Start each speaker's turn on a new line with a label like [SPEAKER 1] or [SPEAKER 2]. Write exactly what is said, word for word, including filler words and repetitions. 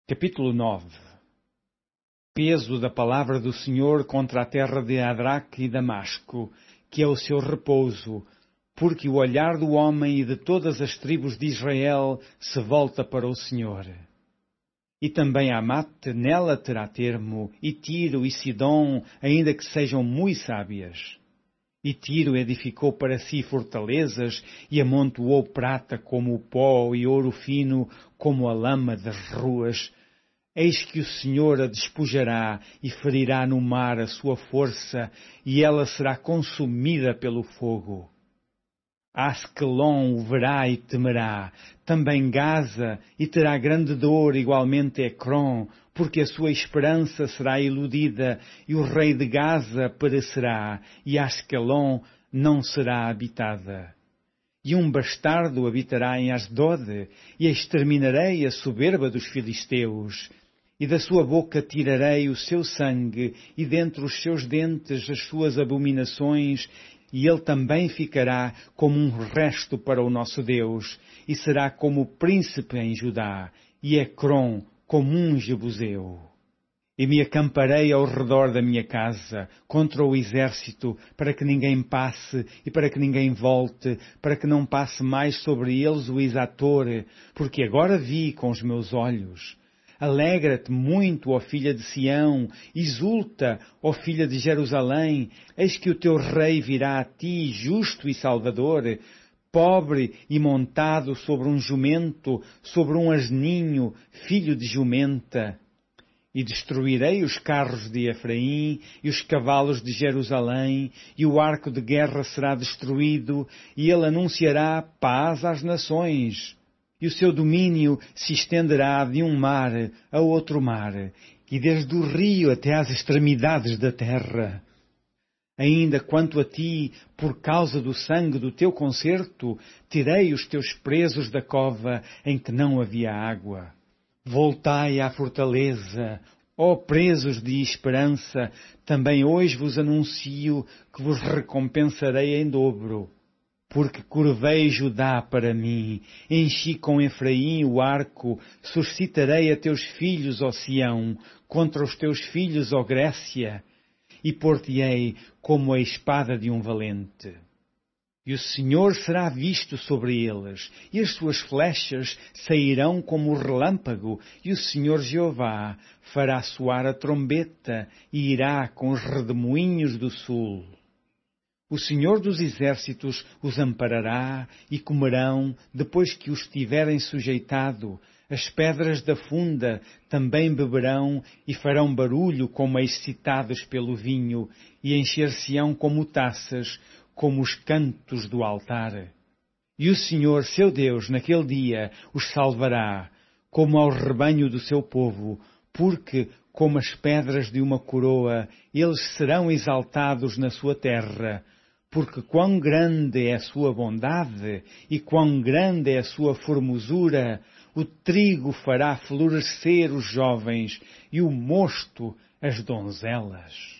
[SPEAKER 1] Capítulo nove. Peso da palavra do Senhor contra a terra de Adraque e Damasco, que é o seu repouso, porque o olhar do homem e de todas as tribos de Israel se volta para o Senhor. E também Amate nela terá termo, e Tiro e Sidom, ainda que sejam muito sábias. E Tiro edificou para si fortalezas, e amontoou prata como o pó e ouro fino como a lama das ruas. Eis que o Senhor a despojará e ferirá no mar a sua força, e ela será consumida pelo fogo. Asquelon o verá e temerá, também Gaza, e terá grande dor igualmente Ecrom, porque a sua esperança será iludida, e o rei de Gaza perecerá, e Asquelon não será habitada. E um bastardo habitará em Asdode, e exterminarei a soberba dos filisteus. E da sua boca tirarei o seu sangue, e dentre os seus dentes as suas abominações, e ele também ficará como um resto para o nosso Deus, e será como príncipe em Judá, e Ecrom como um jebuseu. E me acamparei ao redor da minha casa, contra o exército, para que ninguém passe, e para que ninguém volte, para que não passe mais sobre eles o exator, porque agora vi com os meus olhos. Alegra-te muito, ó filha de Sião, exulta, ó filha de Jerusalém, eis que o teu rei virá a ti, justo e salvador, pobre e montado sobre um jumento, sobre um asninho, filho de jumenta. E destruirei os carros de Efraim e os cavalos de Jerusalém, e o arco de guerra será destruído, e ele anunciará paz às nações. E o seu domínio se estenderá de um mar a outro mar, e desde o rio até às extremidades da terra. Ainda quanto a ti, por causa do sangue do teu concerto, tirei os teus presos da cova em que não havia água. Voltai à fortaleza, ó presos de esperança, também hoje vos anuncio que vos recompensarei em dobro. Porque curvei Judá para mim, enchi com Efraim o arco, suscitarei a teus filhos, ó Sião, contra os teus filhos, ó Grécia, e por-te-ei como a espada de um valente. E o Senhor será visto sobre eles, e as suas flechas sairão como o relâmpago, e o Senhor Jeová fará soar a trombeta, e irá com os redemoinhos do sul. O Senhor dos Exércitos os amparará e comerão, depois que os tiverem sujeitado. As pedras da funda também beberão e farão barulho como excitados pelo vinho, e encher-se-ão como taças, como os cantos do altar. E o Senhor, seu Deus, naquele dia os salvará, como ao rebanho do seu povo, porque, como as pedras de uma coroa, eles serão exaltados na sua terra. Porque quão grande é a sua bondade e quão grande é a sua formosura, o trigo fará florescer os jovens e o mosto as donzelas.